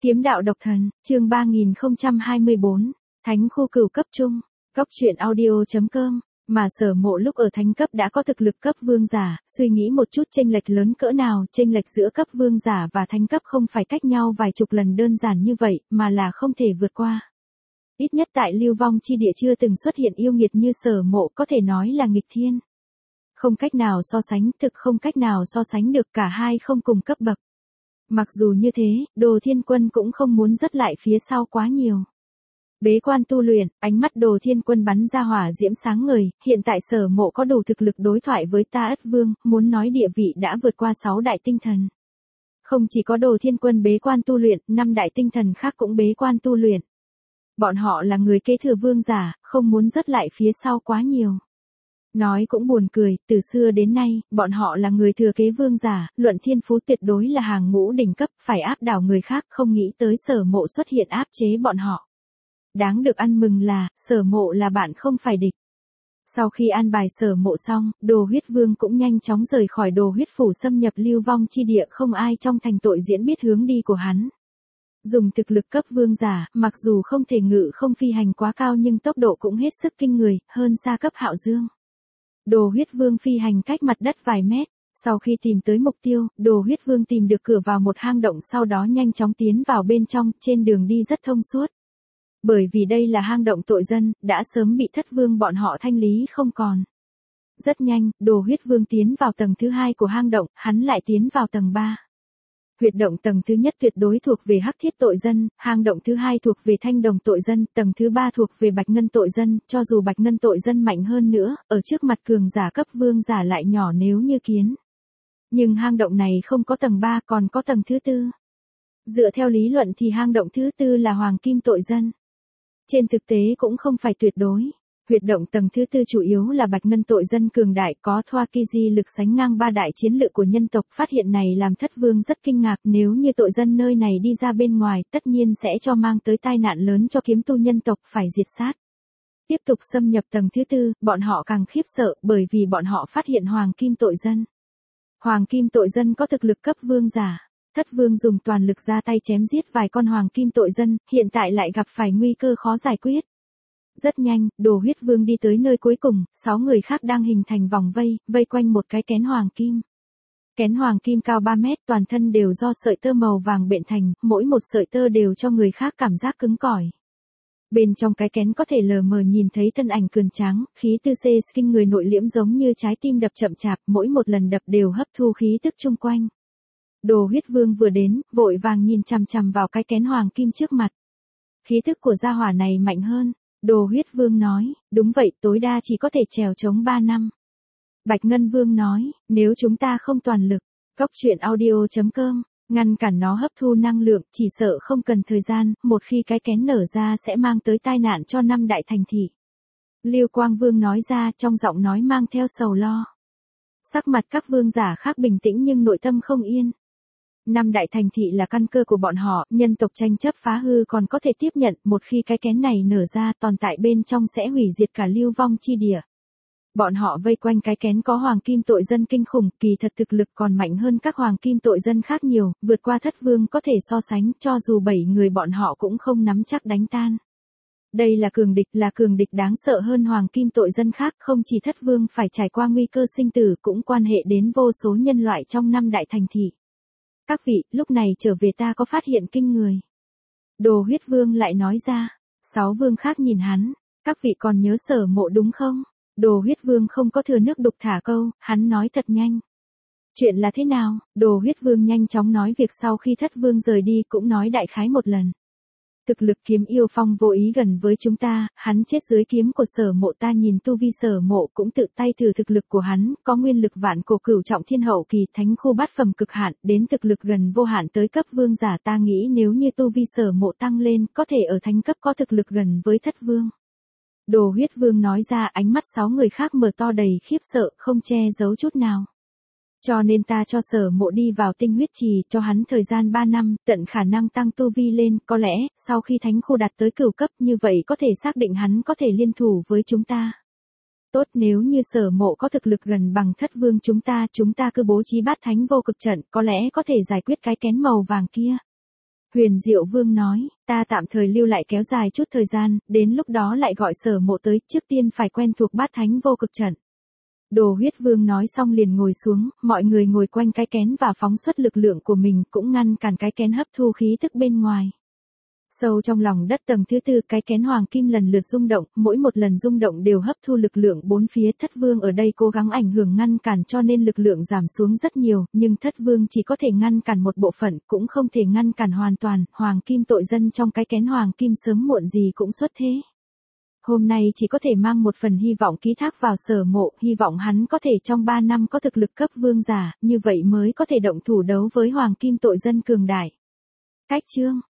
Kiếm đạo độc thần, chương 3024, Thánh khu cửu cấp trung, góc truyện audio.com, mà Sở Mộ lúc ở thánh cấp đã có thực lực cấp vương giả, suy nghĩ một chút chênh lệch lớn cỡ nào, chênh lệch giữa cấp vương giả và thánh cấp không phải cách nhau vài chục lần đơn giản như vậy, mà là không thể vượt qua. Ít nhất tại lưu vong chi địa chưa từng xuất hiện yêu nghiệt như Sở Mộ, có thể nói là nghịch thiên. Không cách nào so sánh, thực không cách nào so sánh được, cả hai không cùng cấp bậc. Mặc dù như thế, Đồ Thiên Quân cũng không muốn dứt lại phía sau quá nhiều. Bế quan tu luyện, ánh mắt Đồ Thiên Quân bắn ra hỏa diễm sáng ngời, hiện tại Sở Mộ có đủ thực lực đối thoại với Ta Ất Vương, muốn nói địa vị đã vượt qua 6 đại tinh thần. Không chỉ có Đồ Thiên Quân bế quan tu luyện, 5 đại tinh thần khác cũng bế quan tu luyện. Bọn họ là người kế thừa vương giả, không muốn dứt lại phía sau quá nhiều. Nói cũng buồn cười, từ xưa đến nay, bọn họ là người thừa kế vương giả, luận thiên phú tuyệt đối là hàng ngũ đỉnh cấp, phải áp đảo người khác, không nghĩ tới Sở Mộ xuất hiện áp chế bọn họ. Đáng được ăn mừng là, Sở Mộ là bạn không phải địch. Sau khi an bài Sở Mộ xong, Đồ Huyết Vương cũng nhanh chóng rời khỏi Đồ Huyết Phủ xâm nhập lưu vong chi địa, không ai trong thành tội diễn biết hướng đi của hắn. Dùng thực lực cấp vương giả, mặc dù không thể ngự không phi hành quá cao nhưng tốc độ cũng hết sức kinh người, hơn xa cấp Hạo Dương. Đồ Huyết Vương phi hành cách mặt đất vài mét, sau khi tìm tới mục tiêu, Đồ Huyết Vương tìm được cửa vào một hang động, sau đó nhanh chóng tiến vào bên trong, trên đường đi rất thông suốt. Bởi vì đây là hang động tội dân, đã sớm bị Thất Vương bọn họ thanh lý không còn. Rất nhanh, Đồ Huyết Vương tiến vào tầng thứ 2 của hang động, hắn lại tiến vào tầng 3. Huyệt động tầng thứ nhất tuyệt đối thuộc về Hắc Thiết tội dân, hang động thứ 2 thuộc về Thanh Đồng tội dân, tầng thứ 3 thuộc về Bạch Ngân tội dân, cho dù Bạch Ngân tội dân mạnh hơn nữa, ở trước mặt cường giả cấp vương giả lại nhỏ nếu như kiến. Nhưng hang động này không có tầng 3, còn có tầng thứ 4. Dựa theo lý luận thì hang động thứ 4 là Hoàng Kim tội dân. Trên thực tế cũng không phải tuyệt đối. Huyệt động tầng thứ 4 chủ yếu là Bạch Ngân tội dân cường đại, có Thoa Kiji lực sánh ngang 3 đại chiến lược của nhân tộc. Phát hiện này làm Thất Vương rất kinh ngạc, nếu như tội dân nơi này đi ra bên ngoài, tất nhiên sẽ cho mang tới tai nạn lớn cho kiếm tu nhân tộc, phải diệt sát. Tiếp tục xâm nhập tầng thứ 4, bọn họ càng khiếp sợ, bởi vì bọn họ phát hiện Hoàng Kim tội dân. Hoàng Kim tội dân có thực lực cấp vương giả. Thất Vương dùng toàn lực ra tay chém giết vài con Hoàng Kim tội dân, hiện tại lại gặp phải nguy cơ khó giải quyết. Rất nhanh, Đồ Huyết Vương đi tới nơi cuối cùng, 6 người khác đang hình thành vòng vây quanh một cái kén hoàng kim. Kén hoàng kim cao 3 mét, toàn thân đều do sợi tơ màu vàng bện thành, mỗi một sợi tơ đều cho người khác cảm giác cứng cỏi. Bên trong cái kén có thể lờ mờ nhìn thấy thân ảnh cường tráng, khí tư xê kinh người nội liễm giống như trái tim đập chậm chạp, mỗi một lần đập đều hấp thu khí tức chung quanh. Đồ Huyết Vương vừa đến, vội vàng nhìn chằm chằm vào cái kén hoàng kim trước mặt. Khí tức của gia hỏa này mạnh hơn. Đồ Huyết Vương nói, đúng vậy, tối đa chỉ có thể trèo chống 3 năm. Bạch Ngân Vương nói, nếu chúng ta không toàn lực, góc truyện audio.com, ngăn cản nó hấp thu năng lượng, chỉ sợ không cần thời gian, một khi cái kén nở ra sẽ mang tới tai nạn cho 5 đại thành thị. Lưu Quang Vương nói ra, trong giọng nói mang theo sầu lo. Sắc mặt các vương giả khác bình tĩnh nhưng nội tâm không yên. 5 đại thành thị là căn cơ của bọn họ, nhân tộc tranh chấp phá hư còn có thể tiếp nhận, một khi cái kén này nở ra, tồn tại bên trong sẽ hủy diệt cả lưu vong chi địa. Bọn họ vây quanh cái kén có Hoàng Kim tội dân kinh khủng, kỳ thật thực lực còn mạnh hơn các Hoàng Kim tội dân khác nhiều, vượt qua Thất Vương có thể so sánh, cho dù 7 người bọn họ cũng không nắm chắc đánh tan. Đây là cường địch đáng sợ hơn Hoàng Kim tội dân khác, không chỉ Thất Vương phải trải qua nguy cơ sinh tử, cũng quan hệ đến vô số nhân loại trong 5 đại thành thị. Các vị, lúc này trở về ta có phát hiện kinh người. Đồ Huyết Vương lại nói ra. 6 vương khác nhìn hắn. Các vị còn nhớ Sở Mộ đúng không? Đồ Huyết Vương không có thừa nước đục thả câu, hắn nói thật nhanh. Chuyện là thế nào? Đồ Huyết Vương nhanh chóng nói việc sau khi Thất Vương rời đi, cũng nói đại khái một lần. Thực lực kiếm yêu phong vô ý gần với chúng ta, hắn chết dưới kiếm của Sở Mộ, ta nhìn tu vi Sở Mộ cũng tự tay thử thực lực của hắn, có nguyên lực vạn cổ cửu trọng thiên hậu kỳ, thánh khu bát phẩm cực hạn, đến thực lực gần vô hạn tới cấp vương giả, ta nghĩ nếu như tu vi Sở Mộ tăng lên, có thể ở thánh cấp có thực lực gần với Thất Vương. Đồ Huyết Vương nói ra, ánh mắt 6 người khác mở to đầy khiếp sợ, không che giấu chút nào. Cho nên ta cho Sở Mộ đi vào tinh huyết trì, cho hắn thời gian 3 năm, tận khả năng tăng tu vi lên, có lẽ, sau khi thánh khu đạt tới cửu cấp, như vậy có thể xác định hắn có thể liên thủ với chúng ta. Tốt, nếu như Sở Mộ có thực lực gần bằng Thất Vương chúng ta cứ bố trí bát thánh vô cực trận, có lẽ có thể giải quyết cái kén màu vàng kia. Huyền Diệu Vương nói, ta tạm thời lưu lại kéo dài chút thời gian, đến lúc đó lại gọi Sở Mộ tới, trước tiên phải quen thuộc bát thánh vô cực trận. Đồ Huyết Vương nói xong liền ngồi xuống, mọi người ngồi quanh cái kén và phóng xuất lực lượng của mình, cũng ngăn cản cái kén hấp thu khí tức bên ngoài. Sâu trong lòng đất tầng thứ tư, cái kén hoàng kim lần lượt rung động, mỗi một lần rung động đều hấp thu lực lượng bốn phía. Thất Vương ở đây cố gắng ảnh hưởng ngăn cản cho nên lực lượng giảm xuống rất nhiều, nhưng Thất Vương chỉ có thể ngăn cản một bộ phận, cũng không thể ngăn cản hoàn toàn. Hoàng kim tội dân trong cái kén hoàng kim sớm muộn gì cũng xuất thế. Hôm nay chỉ có thể mang một phần hy vọng ký thác vào Sở Mộ, hy vọng hắn có thể trong 3 năm có thực lực cấp vương giả, như vậy mới có thể động thủ đấu với hoàng kim tội dân cường đại. Cách chương